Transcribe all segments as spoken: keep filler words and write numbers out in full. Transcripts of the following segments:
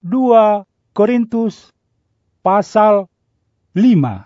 dua Korintus pasal lima.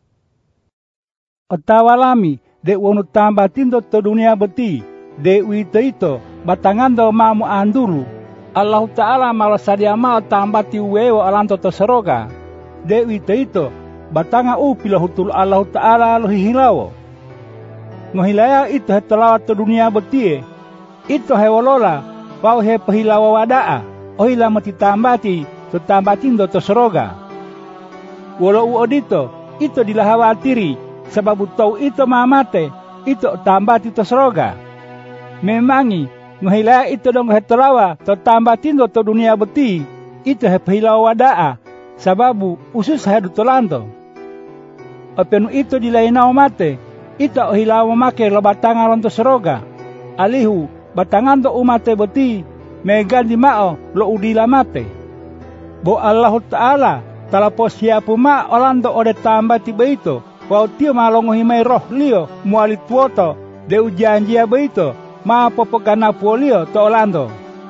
Otawalami dek wonu tambah tindo to dunia beti, dek wito ito batangando mamu andulu. Allah Ta'ala malah sadia mau tambah ti wewo alanto to seroga. Dek wito ito batanga upila hutul Allah Ta'ala lo hihilawo. Ngohilaya ito hetelawa to dunia beti, ito hewolola pau he pehilawa wadaa, ohila mati tambati to tambah tindo to seroga. Walau uodito ito dilahawatiri, sababu tau ito mamate, ito tambah tito seroga. Memangi, ngohilaya ito dong hetelawa to tambah tindo to dunia beti, ito he pehilawa wadaa, sababu usus hadu tolanto. Openu ito dilainao mate, ito ohilawa make lo batanga lonto seroga. Alihu batangan to umate beti, megandi mao lo udila mate. Bo Allah Ta'ala talapos siapu ma olando ode tambah tiba itu, wau tio malongohi mai roh lio muali tuoto de ujanjia beito ma popogana puolio to olando.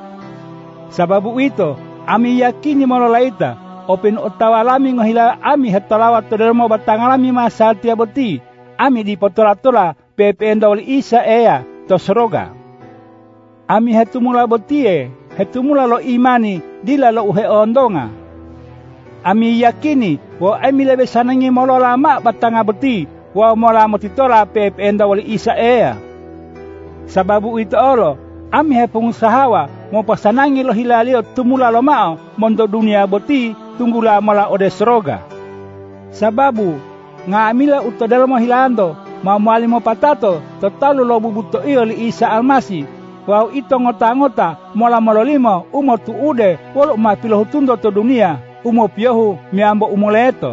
Sababu itu ami yakini mololaita open otawalami ngohila ami hetalawat to dermo batangalami masal tia beti ami di potola-tola pependa oli isa ea to seroga. Ami hetumula betie hetumula lo imani dila lo uhe ondonga. Ami yakini wa ami lebe sanangi molo lama batanga beti wa mola motitola pependa wali isa ea. Sababu itu olo ami he pengusahawa mo pasanangi lo hilalio tumula lo mao mondo dunia beti tunggula mola ode seroga. Sababu nga amila utodelo mo hilando ma muali mo patato totalu lo bubuto iyo li isa almasi. Wau ito ngota-ngota mola mololimo umo tu ude wolo ma pilohutundo to dunia umo piyohu miambo umuleto.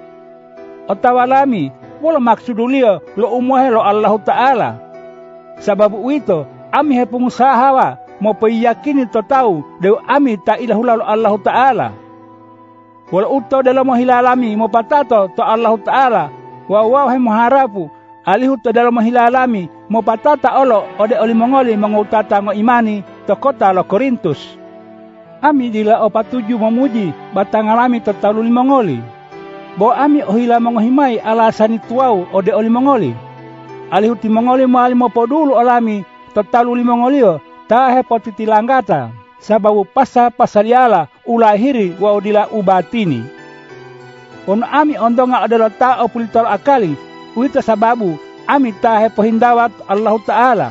Otawalami wolo maksudulio lo umohe lo Allah Ta'ala. Sababu itu ami he pengusahawa mo peyakini to tau de ami ta ilahula lo Allah Ta'ala. Wolo uto dalam mo hilalami mo patato to Allah Ta'ala wa wa he moharapu alihu to dalam mo hilalami mo patata olo ode oli mongoli mengutata ngo imani to kota lo Korintus. Ami dila opatuju memuji batangalami to taluli mongoli. Bo ami ohila mengohimai alasani tuau ode oli mongoli. Alihu ti mongoli mo alimo podulu olami to taluli mongolio tahe potiti langgata. Sababu pasa pasaliala ulahiri wa udila ubatini. On ami ondonga adalah ta opulitol akali. Uita sababu ami tahe pohindawat Allah Ta'ala.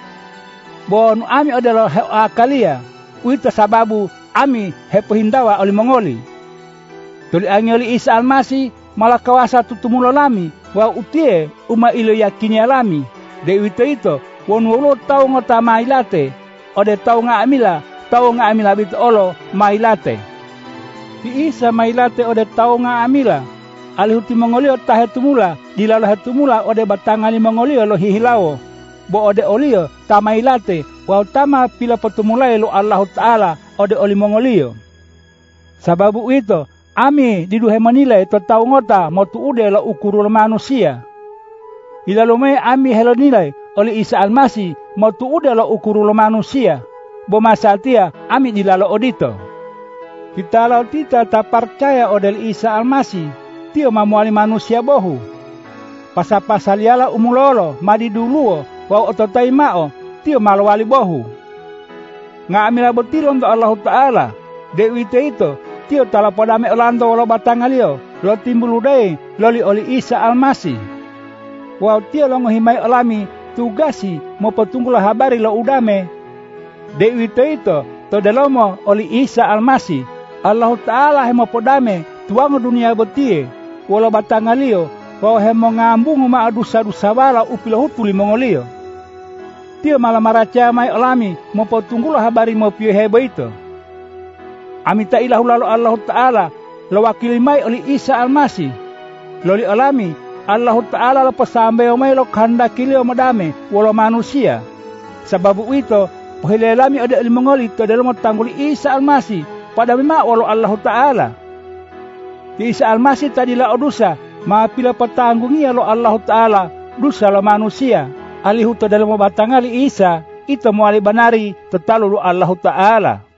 Bon ami adalah he akalia. Uita sababu ami he pohindawa oli mongoli. Tuli angeli Isa almasi malah kawasa tutumulo lami. Wa utie uma ilo yakini alami. De uita ito won wolo tau ngota mailate. Ode tau nga amila tau nga amila bit olo mailate. Di Isa mailate ode tau nga amila. Alihuti mongolio tahe tumula dilalo hetumula ode batangali mongolio lo hihilawo. Bo ode olio tamailate wa utama pila petumulai lo Allah Ta'ala ode oli mongolio. Sababu itu ami diduhe menilai to tau ngota motu ude lo ukuru lo manusia. Ilalome ami helo nilai oli Isa almasi motu ude lo ukuru lo manusia. Bo masatia ami dilalo odito. Kita lau tita tak percaya odel Isa almasi tio mamuali manusia bohu. Pasa-pasaliala umulolo madi duluo wa ototai mao tio malawali bohu. Nga amila betilon to Allah Ta'ala. Dewite itu tio talapodame olando lo batangalio lo timbuludai loli oli Isa almasi. Wa tio lo ngohimai olami tugasi mo petunggulah habari lo udame. Dewite itu to delomo oli Isa almasi. Allah Ta'ala hemo podame tuango dunia betie. Walau batangalio, wau hemo ngambung ma adusa-dusa wala upilo hutuli mongolio. Tio malah maraca mai olami, mo potunggulah habari mo pio heba itu. Ami ta ilahu lalu Allah Ta'ala, lo wakili mai oli Isa almasi. Loli olami, Allah Ta'ala lo pesambe omai lo kanda kilio madame, walau manusia. Sababu itu, pohilelami ode oli mongoli to dalam tangguli Isa almasi, pada memang walau Allah Ta'ala. Di Isa almasi tadilah dosa, ma pila petanggungia lo Allah Ta'ala, dosa lo manusia. Alihu to dalam batangali Isa, ito mo alibanari, tetalu lo Allah Ta'ala.